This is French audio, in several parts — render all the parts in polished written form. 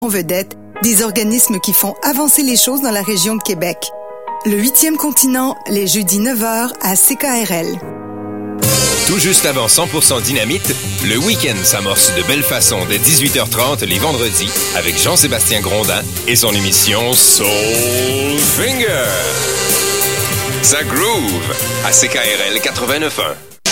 en vedette des organismes qui font avancer les choses dans la région de Québec. Le 8e continent, les jeudis 9h à CKRL. Tout juste avant 100% Dynamite, le week-end s'amorce de belle façon dès 18h30 les vendredis avec Jean-Sébastien Grondin et son émission Soul Finger. Ça groove à CKRL 89.1.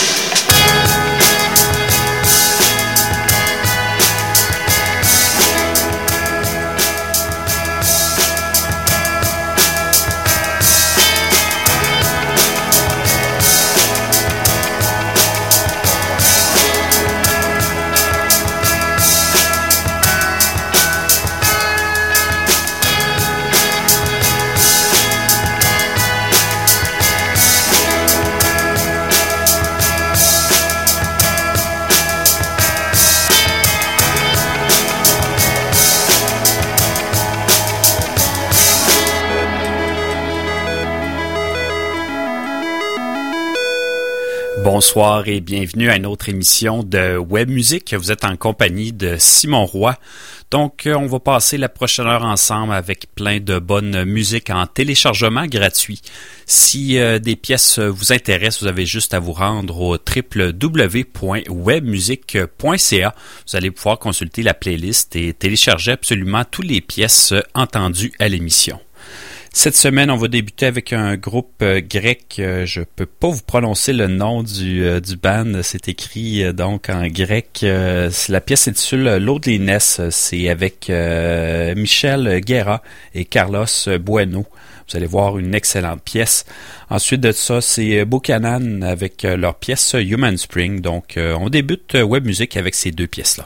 Bonsoir et bienvenue à une autre émission de Web Musique. Vous êtes en compagnie de Simon Roy. Donc, on va passer la prochaine heure ensemble avec plein de bonne musique en téléchargement gratuit. Si des pièces vous intéressent, vous avez juste à vous rendre au www.webmusique.ca. Vous allez pouvoir consulter la playlist et télécharger absolument toutes les pièces entendues à l'émission. Cette semaine, on va débuter avec un groupe grec. Je peux pas vous prononcer le nom du band. C'est écrit donc en grec. La pièce s'intitule Loneliness. C'est avec Michel Guerra et Carlos Bueno. Vous allez voir une excellente pièce. Ensuite de ça, c'est Buchanan avec leur pièce Human Spring. Donc, on débute Web Music avec ces deux pièces-là.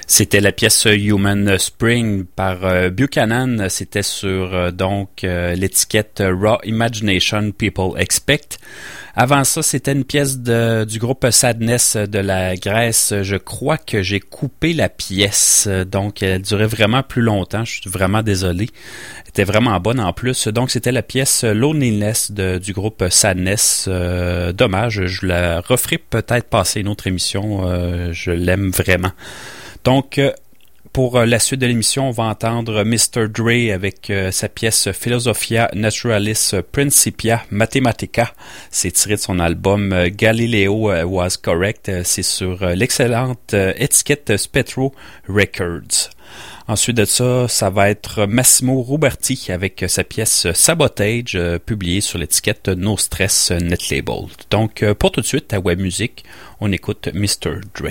C'était la pièce Human Spring par Buchanan. C'était sur l'étiquette Raw Imagination People Expect. Avant ça, c'était une pièce du groupe Sadness de la Grèce. Je crois que j'ai coupé la pièce, donc elle durait vraiment plus longtemps. Je suis vraiment désolé. Elle était vraiment bonne en plus. Donc c'était la pièce Loneliness du groupe Sadness. Dommage, je la referai peut-être passer une autre émission. Je l'aime vraiment. Donc, pour la suite de l'émission, on va entendre Mr. Dre avec sa pièce Philosophia Naturalis Principia Mathematica. C'est tiré de son album Galileo Was Correct. C'est sur l'excellente étiquette Spectro Records. Ensuite de ça, ça va être Massimo Ruberti avec sa pièce Sabotage, publiée sur l'étiquette No Stress Net Label. Donc, pour tout de suite, à Web Music, on écoute Mr. Dre.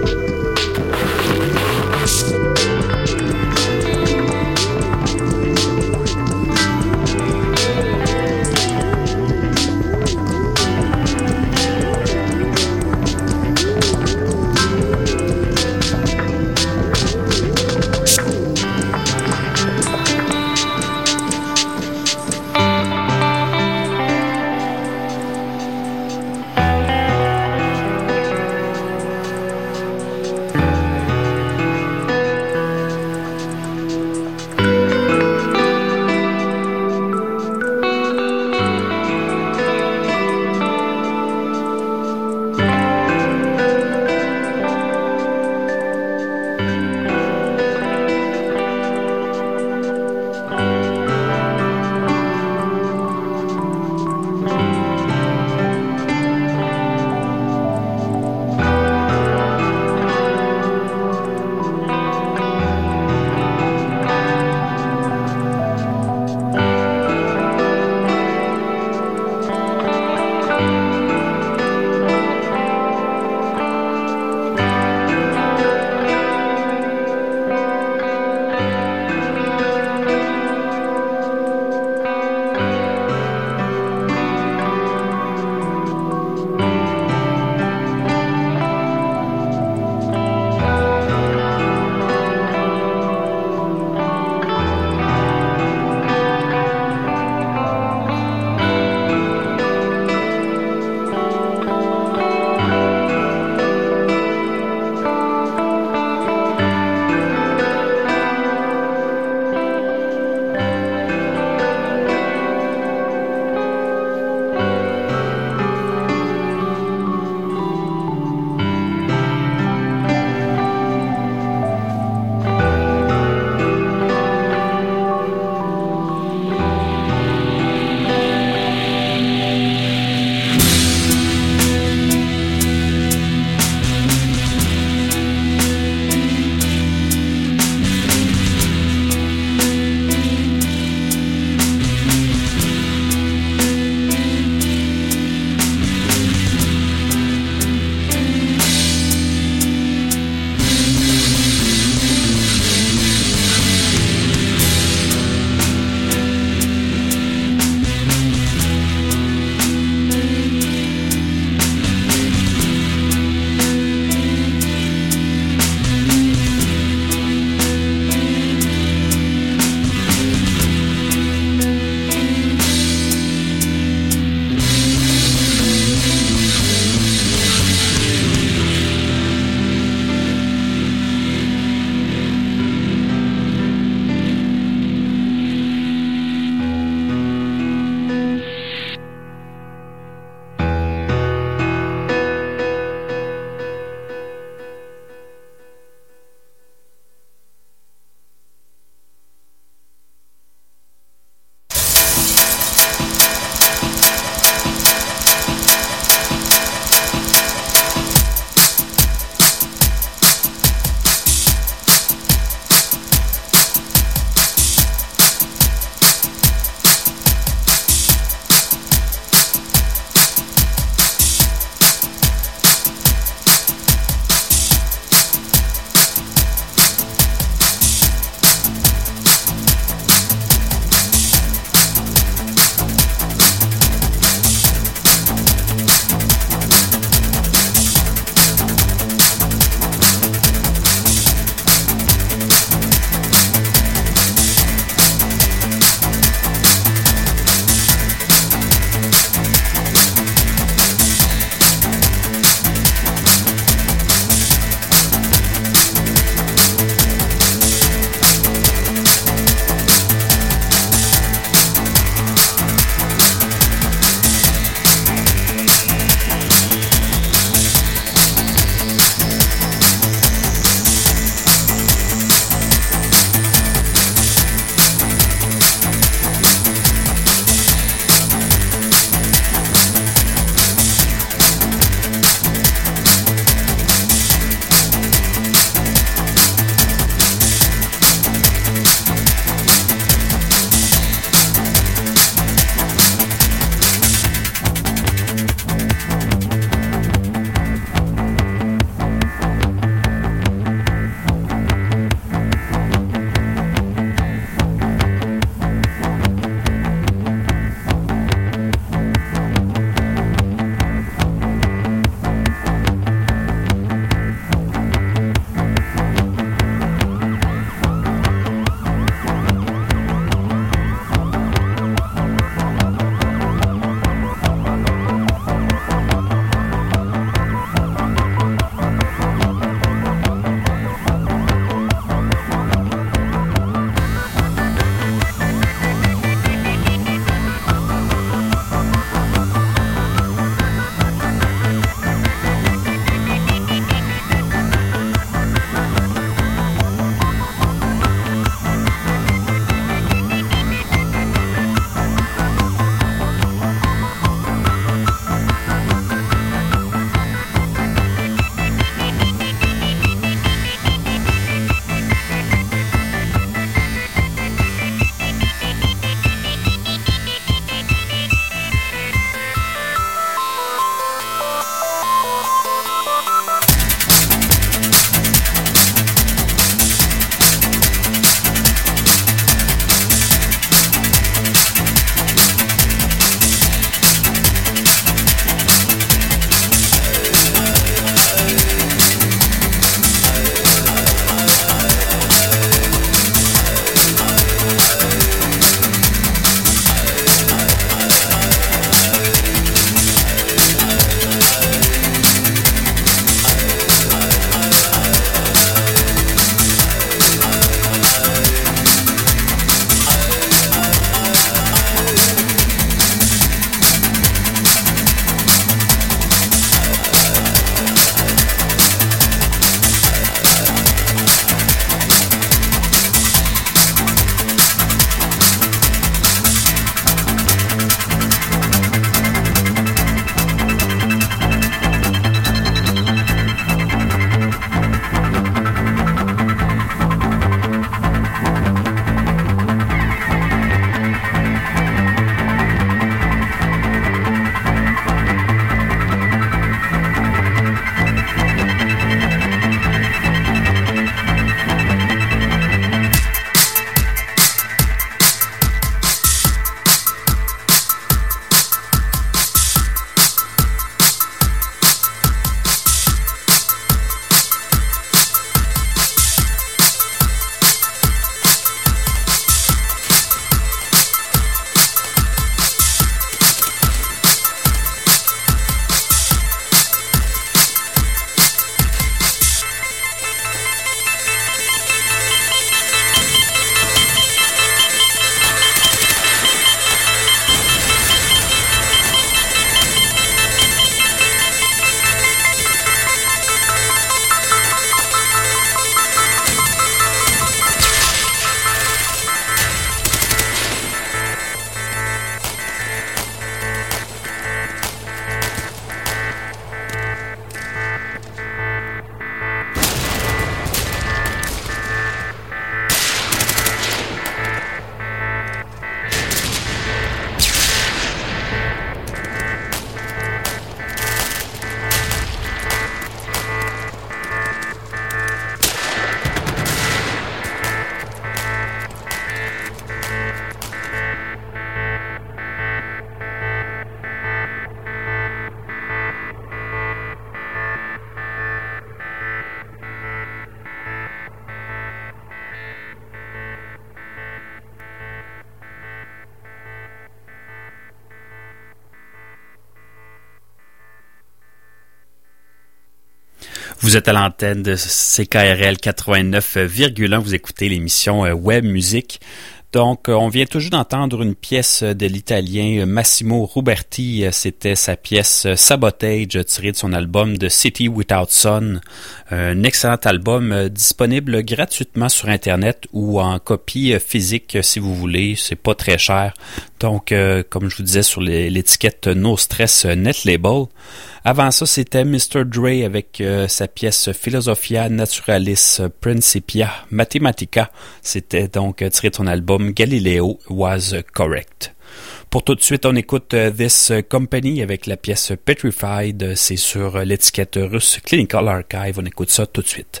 Vous êtes à l'antenne de CKRL 89,1. Vous écoutez l'émission Web Musique. Donc, on vient toujours d'entendre une pièce de l'Italien Massimo Ruberti. C'était sa pièce Sabotage, tirée de son album The City Without Sun. Un excellent album disponible gratuitement sur Internet ou en copie physique si vous voulez. C'est pas très cher. Donc, comme je vous disais sur l'étiquette No Stress Net Label. Avant ça, c'était Mr. Dre avec sa pièce Philosophia Naturalis Principia Mathematica. C'était donc tiré de son album Galileo Was Correct. Pour tout de suite, on écoute This Company avec la pièce Petrified. C'est sur l'étiquette russe Clinical Archive. On écoute ça tout de suite.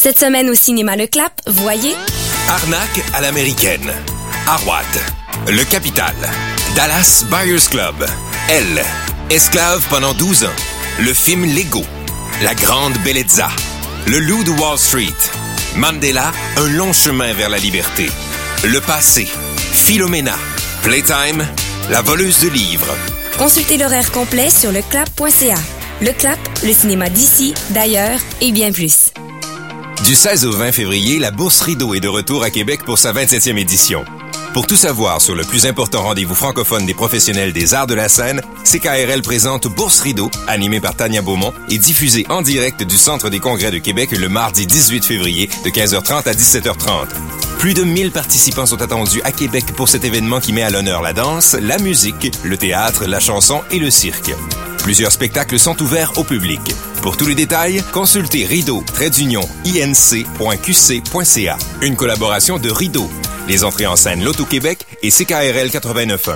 Cette semaine au cinéma Le Clap, voyez Arnaque à l'américaine, Arwad, Le Capital, Dallas Buyers Club, Elle, Esclave pendant 12 ans, le film Lego, La Grande Bellezza, Le Loup de Wall Street, Mandela, Un long chemin vers la liberté, Le Passé, Philomena, Playtime, La Voleuse de livres. Consultez l'horaire complet sur leclap.ca. Le Clap, le cinéma d'ici, d'ailleurs et bien plus. Du 16 au 20 février, la Bourse Rideau est de retour à Québec pour sa 27e édition. Pour tout savoir sur le plus important rendez-vous francophone des professionnels des arts de la scène, CKRL présente Bourse Rideau, animée par Tania Beaumont et diffusée en direct du Centre des congrès de Québec le mardi 18 février de 15h30 à 17h30. Plus de 1000 participants sont attendus à Québec pour cet événement qui met à l'honneur la danse, la musique, le théâtre, la chanson et le cirque. Plusieurs spectacles sont ouverts au public. Pour tous les détails, consultez rideau-inc.qc.ca. Une collaboration de Rideau, les entrées en scène Loto-Québec et CKRL 89.1.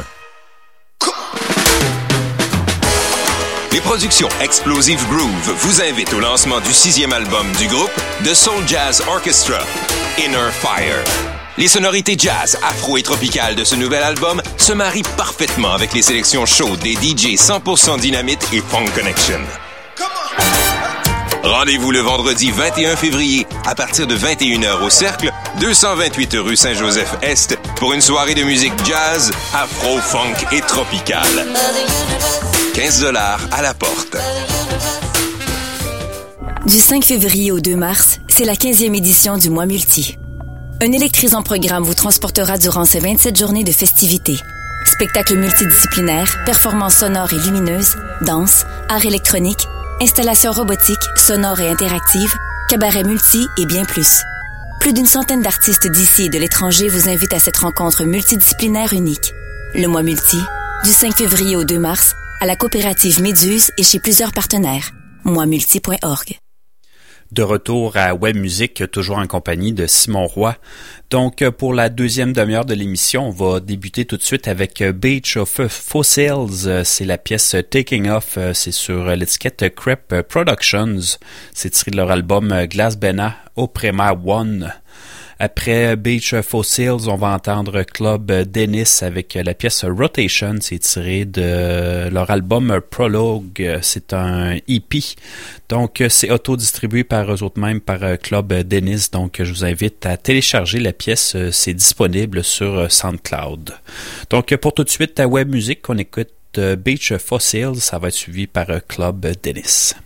Les productions Explosive Groove vous invitent au lancement du 6e album du groupe The Soul Jazz Orchestra, Inner Fire. Les sonorités jazz, afro et tropicales de ce nouvel album se marient parfaitement avec les sélections chaudes des DJ 100% Dynamite et Funk Connection. Rendez-vous le vendredi 21 février à partir de 21h au Cercle, 228 rue Saint-Joseph-Est pour une soirée de musique jazz, afro, funk et tropicale. 15$ à la porte. Du 5 février au 2 mars, c'est la 15e édition du Mois Multi. Un électrisant programme vous transportera durant ces 27 journées de festivités. Spectacles multidisciplinaires, performances sonores et lumineuses, danse, art électronique, installations robotiques, sonores et interactives, cabaret multi et bien plus. Plus d'une centaine d'artistes d'ici et de l'étranger vous invitent à cette rencontre multidisciplinaire unique. Le Mois Multi, du 5 février au 2 mars, à la coopérative Méduse et chez plusieurs partenaires. moismulti.org. De retour à Web Musique, toujours en compagnie de Simon Roy. Donc, pour la deuxième demi-heure de l'émission, on va débuter tout de suite avec Beach of Fossils. C'est la pièce Taking Off. C'est sur l'étiquette Crep Productions. C'est tiré de leur album Glass Bena Oprema One. Après Beach Fossils, on va entendre Club Dennis avec la pièce Rotation. C'est tiré de leur album Prologue. C'est un EP. Donc, c'est auto-distribué par eux autres mêmes, par Club Dennis. Donc, je vous invite à télécharger la pièce. C'est disponible sur SoundCloud. Donc, pour tout de suite, à Web Music, on écoute Beach Fossils. Ça va être suivi par Club Dennis.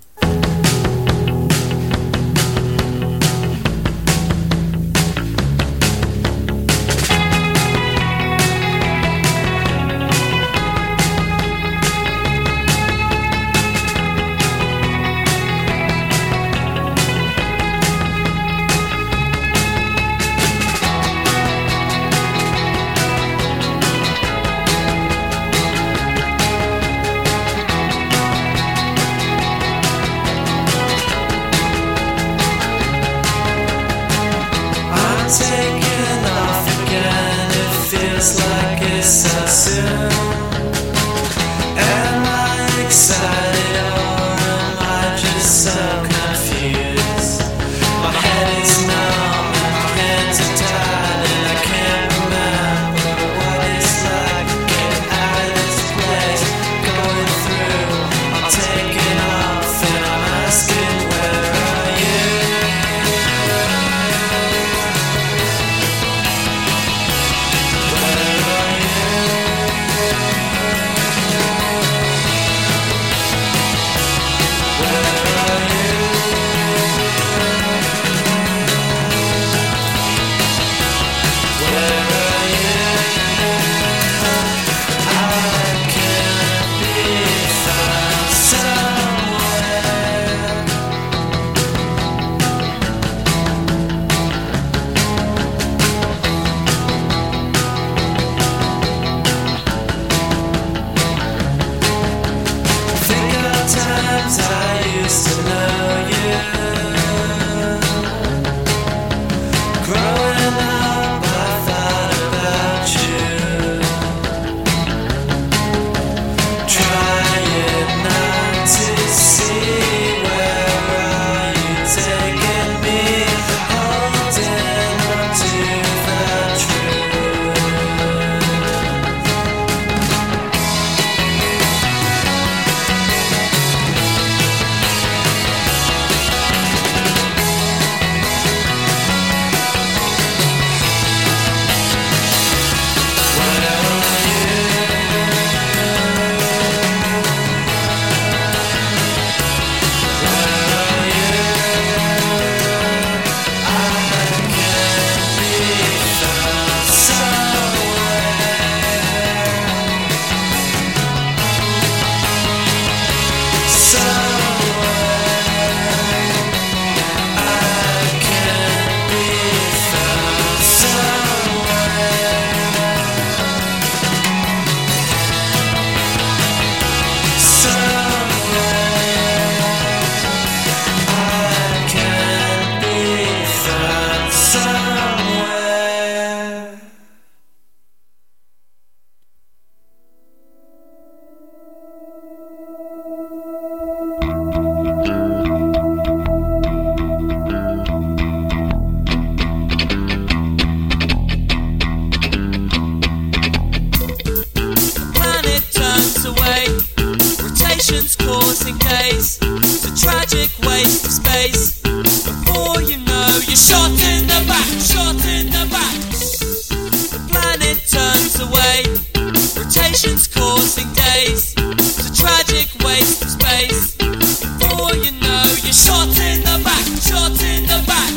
floating days. It's a tragic waste of space. Before you know, you're shot in the back, shot in the back. The planet turns away, rotation's causing days. It's a tragic waste of space. Before you know, you're shot in the back, shot in the back.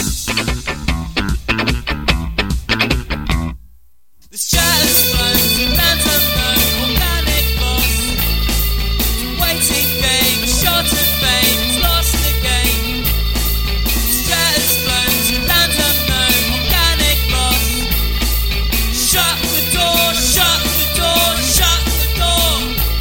This jet has flown to lands unknown, organic loss. Waiting game, shot at fame, it's lost again. This jet has flown to lands unknown, organic loss. Shut the door, shut the door, shut the door.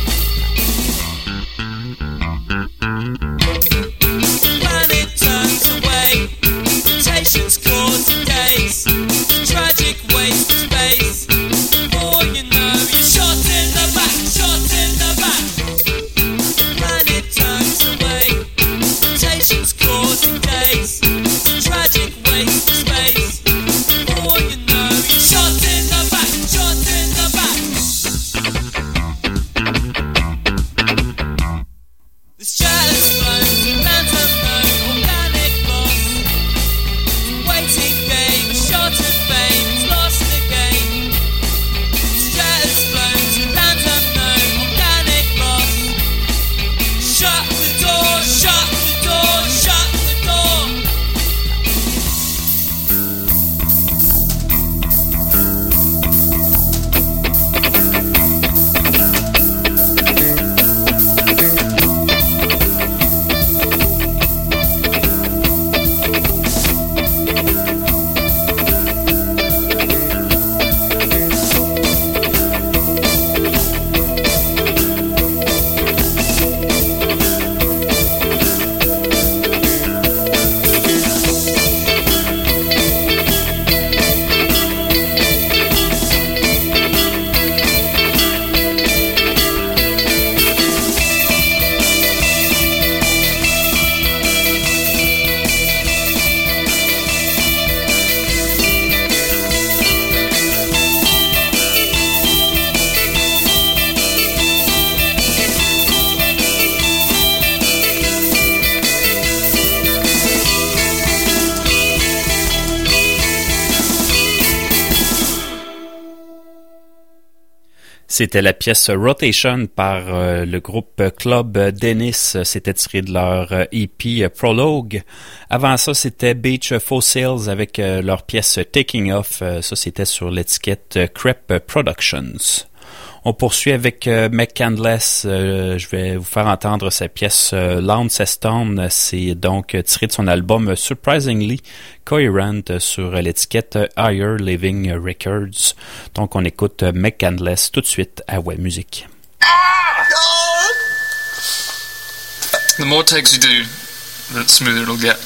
The planet turns away, rotation's causing days. Tragic waste of space. Before you know, you're shot in the back, shot in the back. The planet turns away, rotation's causing days. Tragic waste of space. Before you know, you're shot in the back, shot in the back. This jet has flown to lands unknown, organic loss. Waiting game, shot at fame, it's lost again. This jet has flown to lands unknown, organic loss. Shut the door, shut the door, shut the door. C'était la pièce Rotation par le groupe Club Dennis. C'était tiré de leur EP Prologue. Avant ça, c'était Beach Fossils avec leur pièce Taking Off. Ça, c'était sur l'étiquette Crep Productions. On poursuit avec McCandless. Je vais vous faire entendre sa pièce Launceston. C'est donc tiré de son album Surprisingly Coherent sur l'étiquette Higher Living Records. Donc on écoute McCandless tout de suite à Ouais Musique. The more takes you do, the smoother it'll get.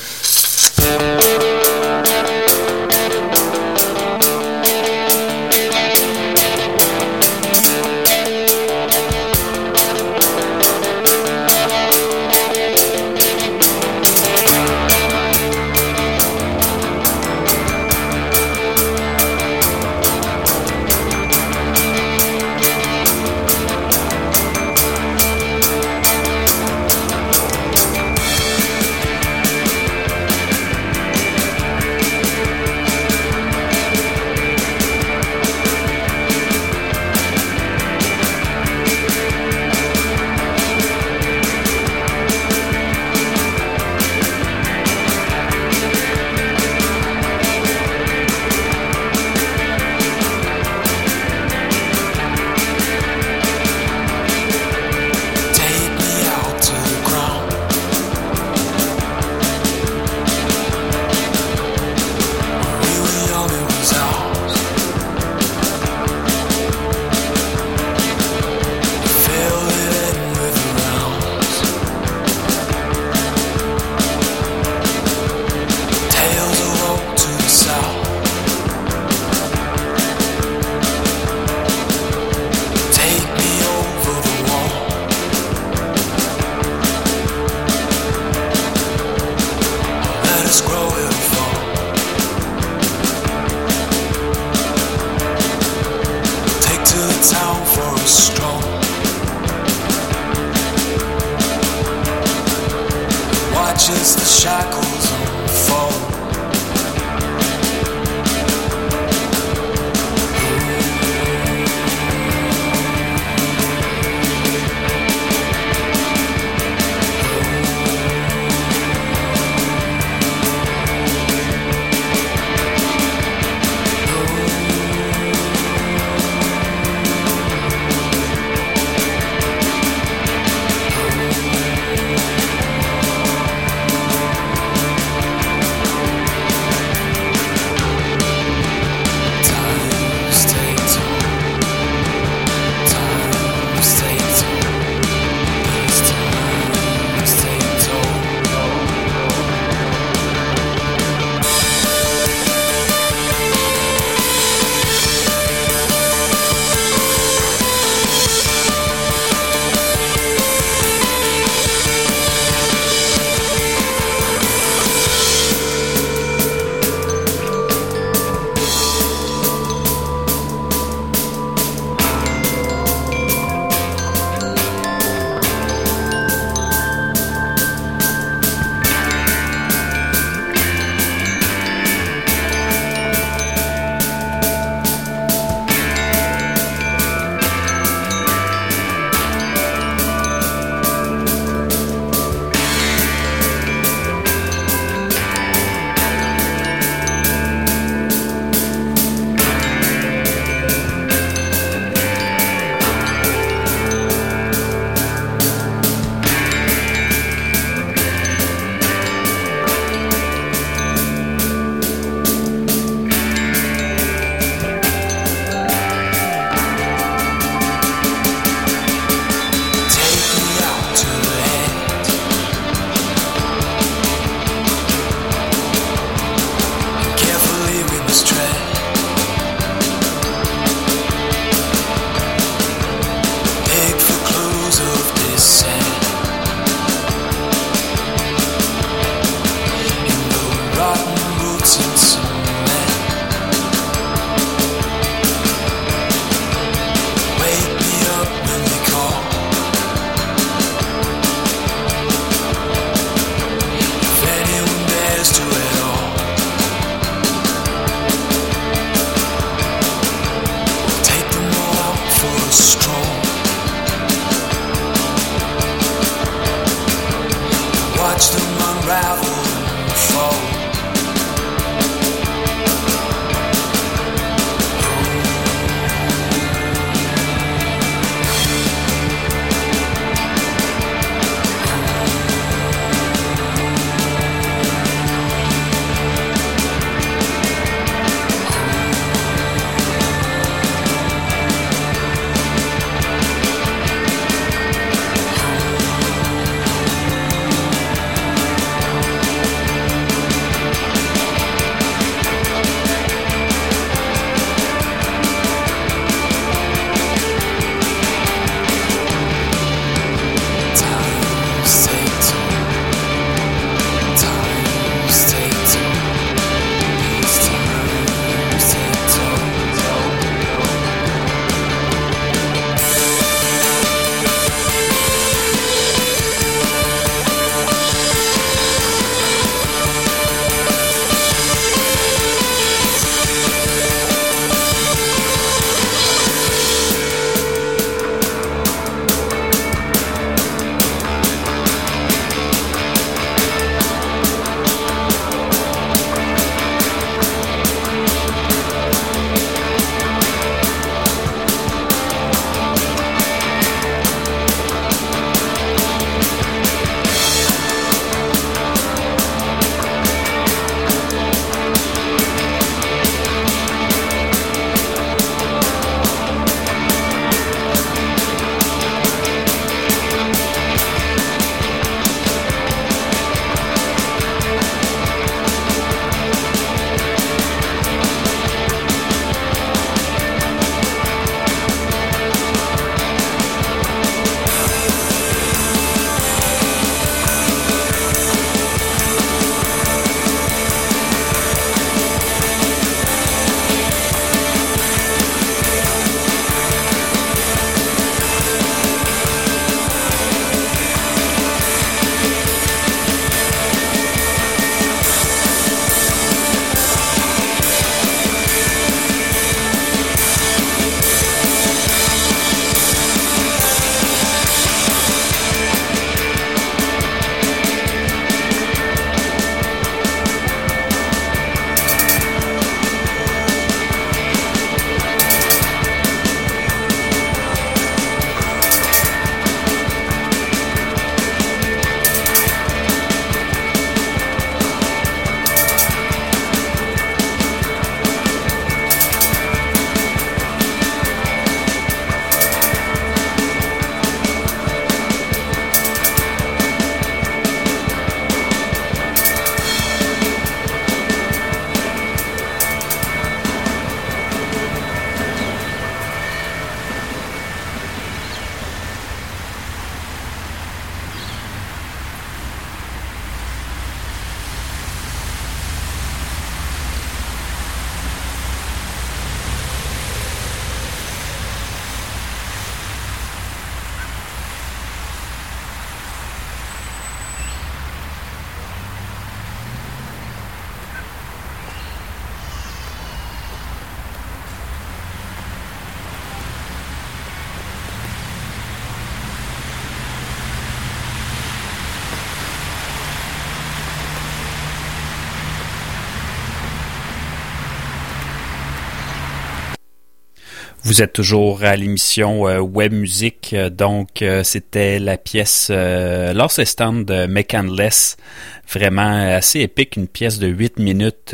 Vous êtes toujours à l'émission Web Musique, donc c'était la pièce Lost Stand de Mechanless, vraiment assez épique, une pièce de 8 minutes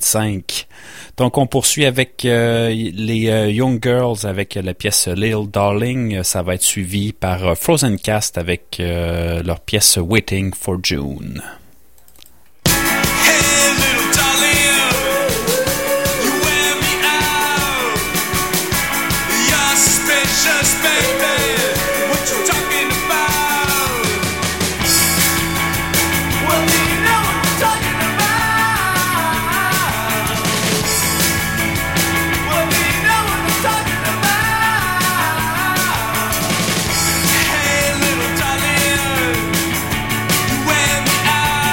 25. Donc on poursuit avec les Young Girls avec la pièce Little Darling, ça va être suivi par Frozen Cast avec leur pièce Waiting for June. Out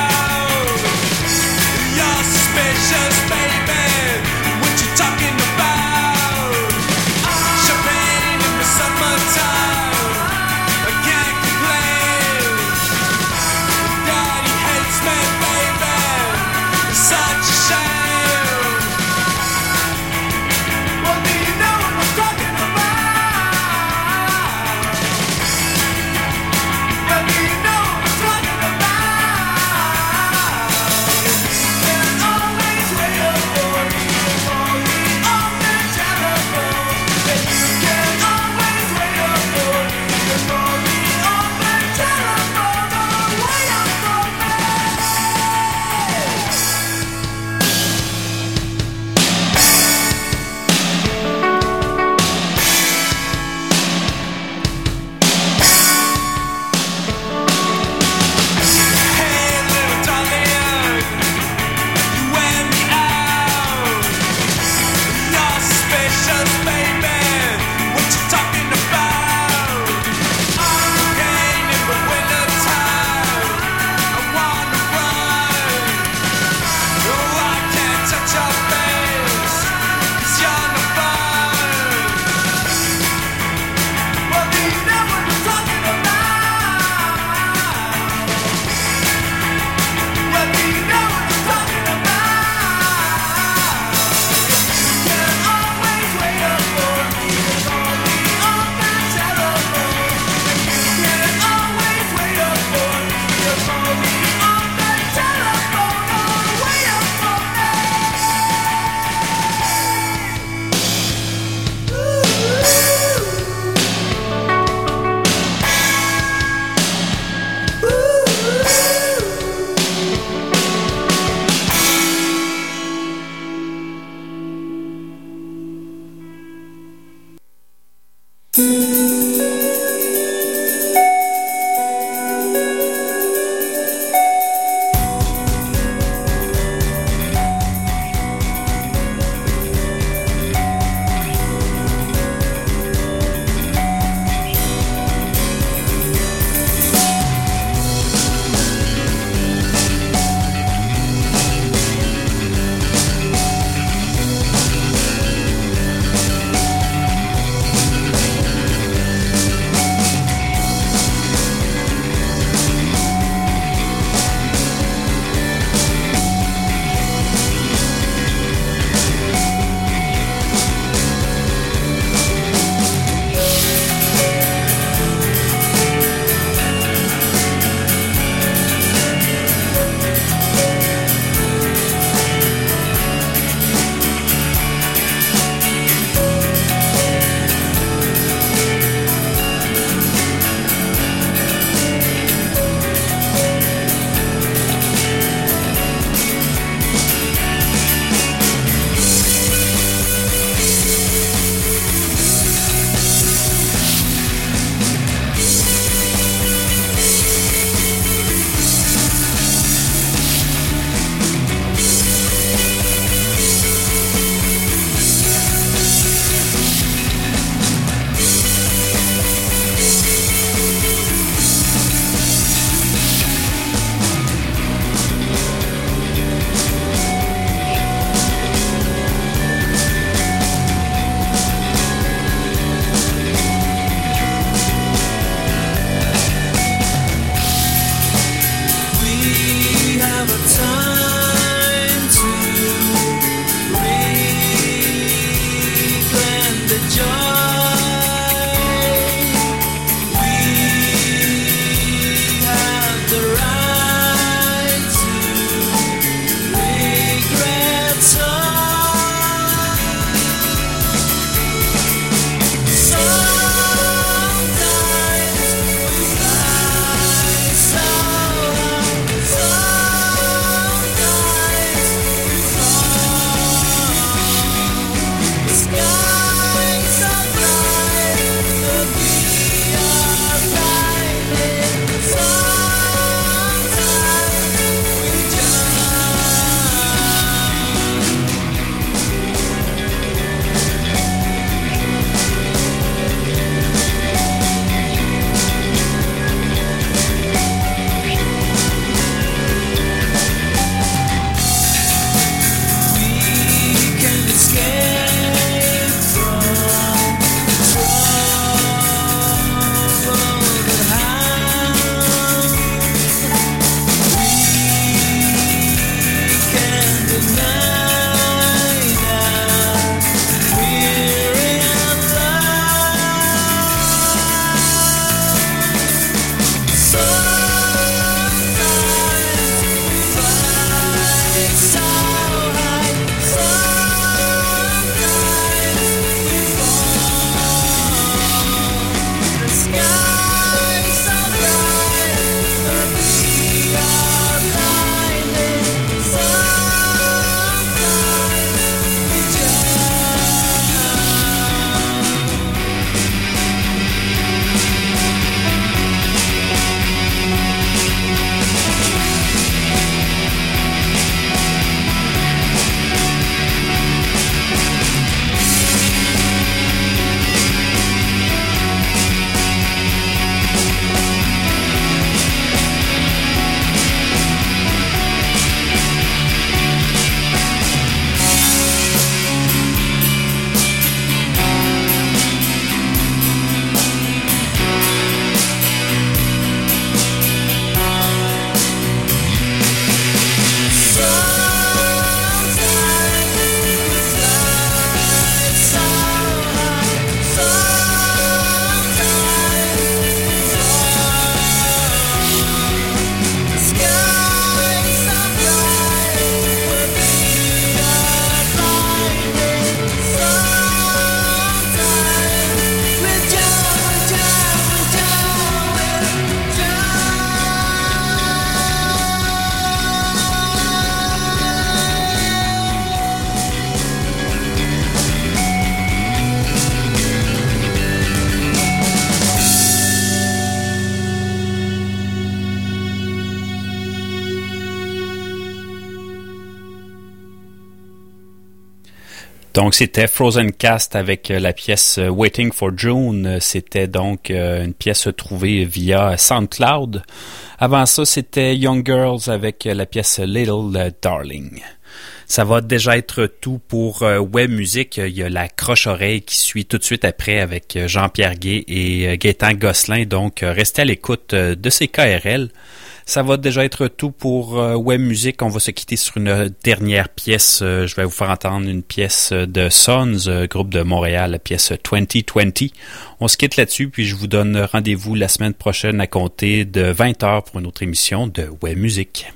Donc, c'était Frozen Cast avec la pièce Waiting for June. C'était donc une pièce trouvée via SoundCloud. Avant ça, c'était Young Girls avec la pièce Little Darling. Ça va déjà être tout pour Web Musique. Il y a la croche-oreille qui suit tout de suite après avec Jean-Pierre Gay et Gaétan Gosselin. Donc, restez à l'écoute de ces KRL. Ça va déjà être tout pour Web Musique. On va se quitter sur une dernière pièce. Je vais vous faire entendre une pièce de Sons, groupe de Montréal, la pièce 2020. On se quitte là-dessus, puis je vous donne rendez-vous la semaine prochaine à compter de 20h pour une autre émission de Web Musique.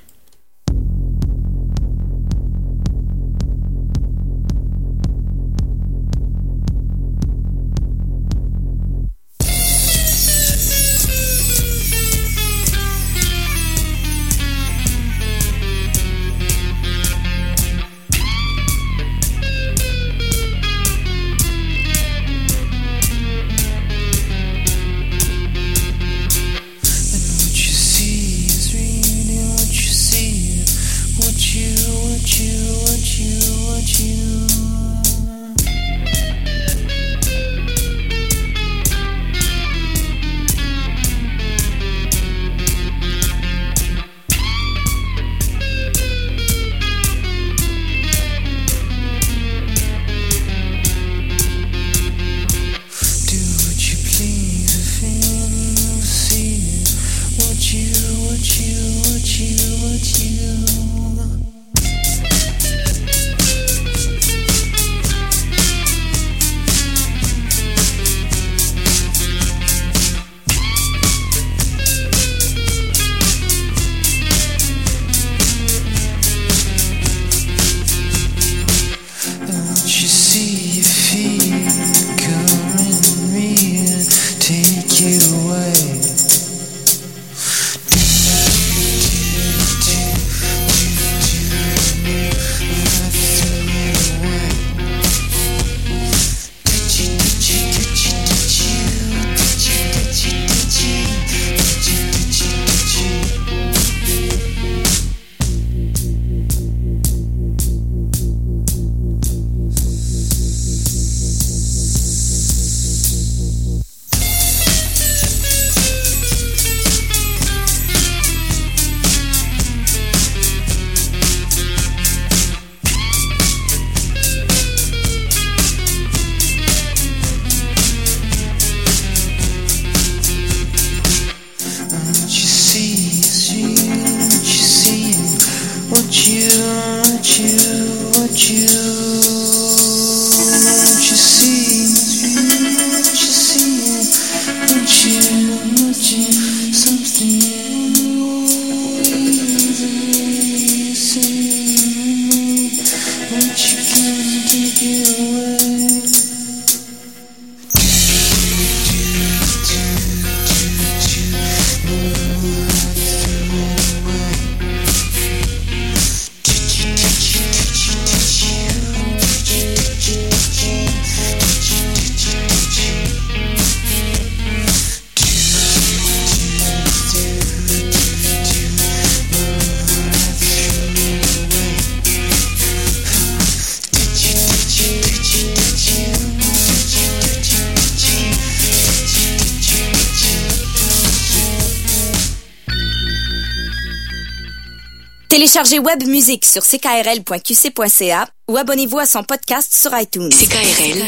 Téléchargez Web Musique sur ckrl.qc.ca ou abonnez-vous à son podcast sur iTunes. CKRL.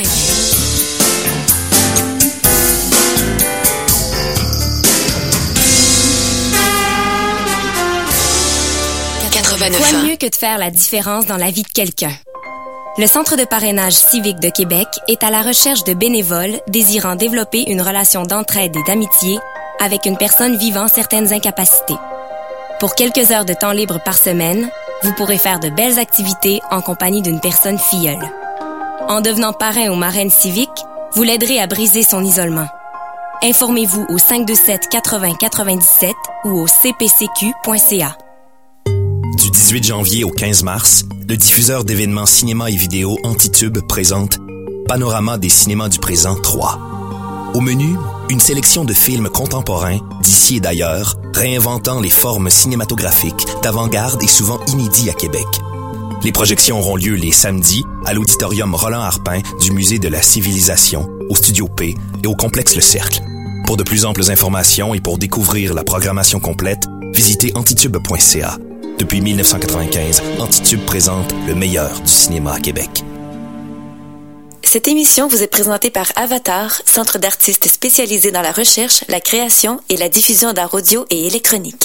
Quoi mieux que de faire la différence dans la vie de quelqu'un? Le Centre de parrainage civique de Québec est à la recherche de bénévoles désirant développer une relation d'entraide et d'amitié avec une personne vivant certaines incapacités. Pour quelques heures de temps libre par semaine, vous pourrez faire de belles activités en compagnie d'une personne filleule. En devenant parrain ou marraine civique, vous l'aiderez à briser son isolement. Informez-vous au 527 80 97 ou au cpcq.ca. Du 18 janvier au 15 mars, le diffuseur d'événements cinéma et vidéo Antitube présente Panorama des cinémas du présent 3. Au menu, une sélection de films contemporains d'ici et d'ailleurs, réinventant les formes cinématographiques d'avant-garde et souvent inédits à Québec. Les projections auront lieu les samedis, à l'auditorium Roland-Harpin du Musée de la Civilisation, au Studio P et au Complexe Le Cercle. Pour de plus amples informations et pour découvrir la programmation complète, visitez antitube.ca. Depuis 1995, Antitube présente le meilleur du cinéma à Québec. Cette émission vous est présentée par Avatar, centre d'artistes spécialisé dans la recherche, la création et la diffusion d'art audio et électronique.